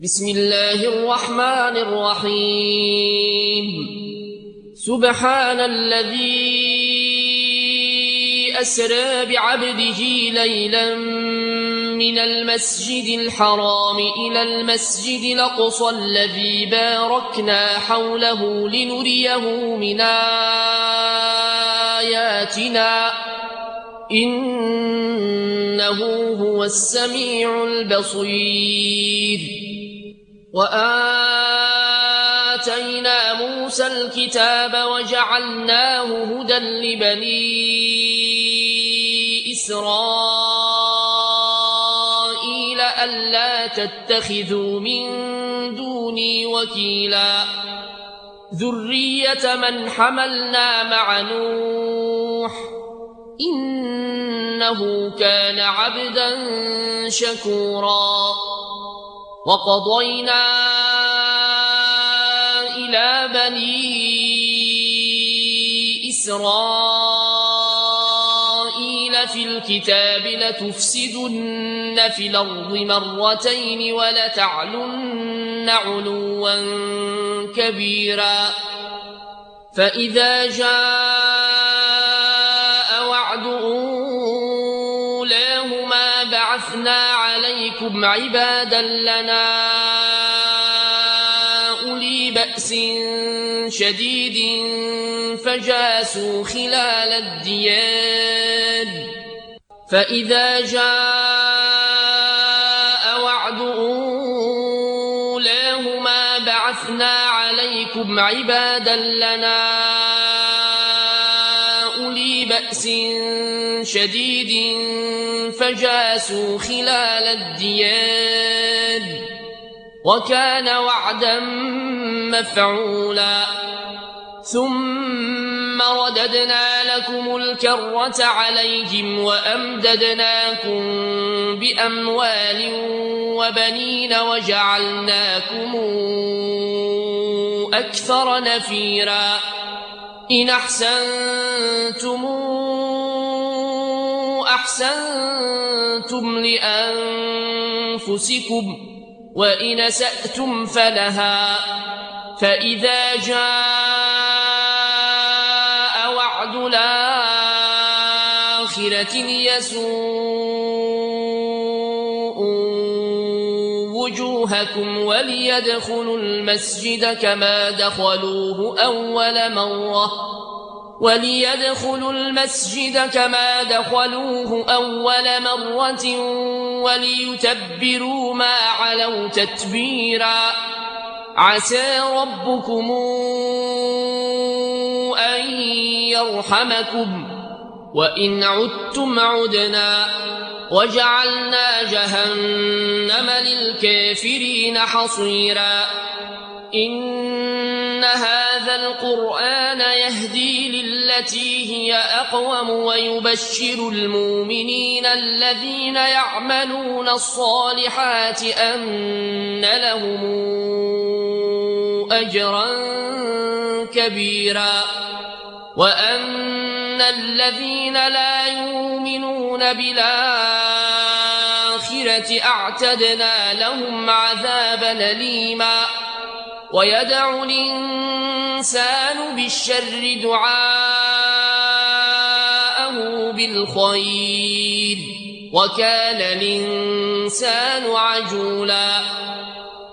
بسم الله الرحمن الرحيم. سبحان الذي أسرى بعبده ليلا من المسجد الحرام إلى المسجد الأقصى الذي باركنا حوله لنريه من آياتنا إنه هو السميع البصير. وآتينا موسى الكتاب وجعلناه هدى لبني إسرائيل ألا تتخذوا من دوني وكيلا ذرية من حملنا مع نوح إنه كان عبدا شكورا. وقضينا إلى بني إسرائيل في الكتاب لتفسدن في الأرض مرتين ولتعلن علوا كبيرا. فإذا جاء وعد أولاهما بعثنا عليكم عبادا لنا أولي بأس شديد فجاسوا خلال الديار. فإذا جاء وعد أولاهما بعثنا عليكم عبادا لنا أولي بأس شديد فجاسوا خلال الديار وكان وعدا مفعولا. ثم رددنا لكم الكرة عليهم وأمددناكم بأموال وبنين وجعلناكم أكثر نفيرا. إن أحسنتم أحسنتم لأنفسكم وإن أسأتم فلها. فإذا جاء وعد الآخرة ليسوءوا وجوهكم وليدخلوا المسجد كما دخلوه أول مرة وليتبروا ما علوا تتبيرا. عسى ربكم أن يرحمكم وإن عدتم عدنا وجعلنا جهنم للكافرين حصيرا. إن هذا القرآن يهدي للتي هي أقوم ويبشر المؤمنين الذين يعملون الصالحات أن لهم أجرا كبيرا وأن الذين لا يؤمنون بالآخرة أعتدنا لهم عذابا أليما. ويدعو الإنسان بالشر دعاءه بالخير وكان الإنسان عجولا.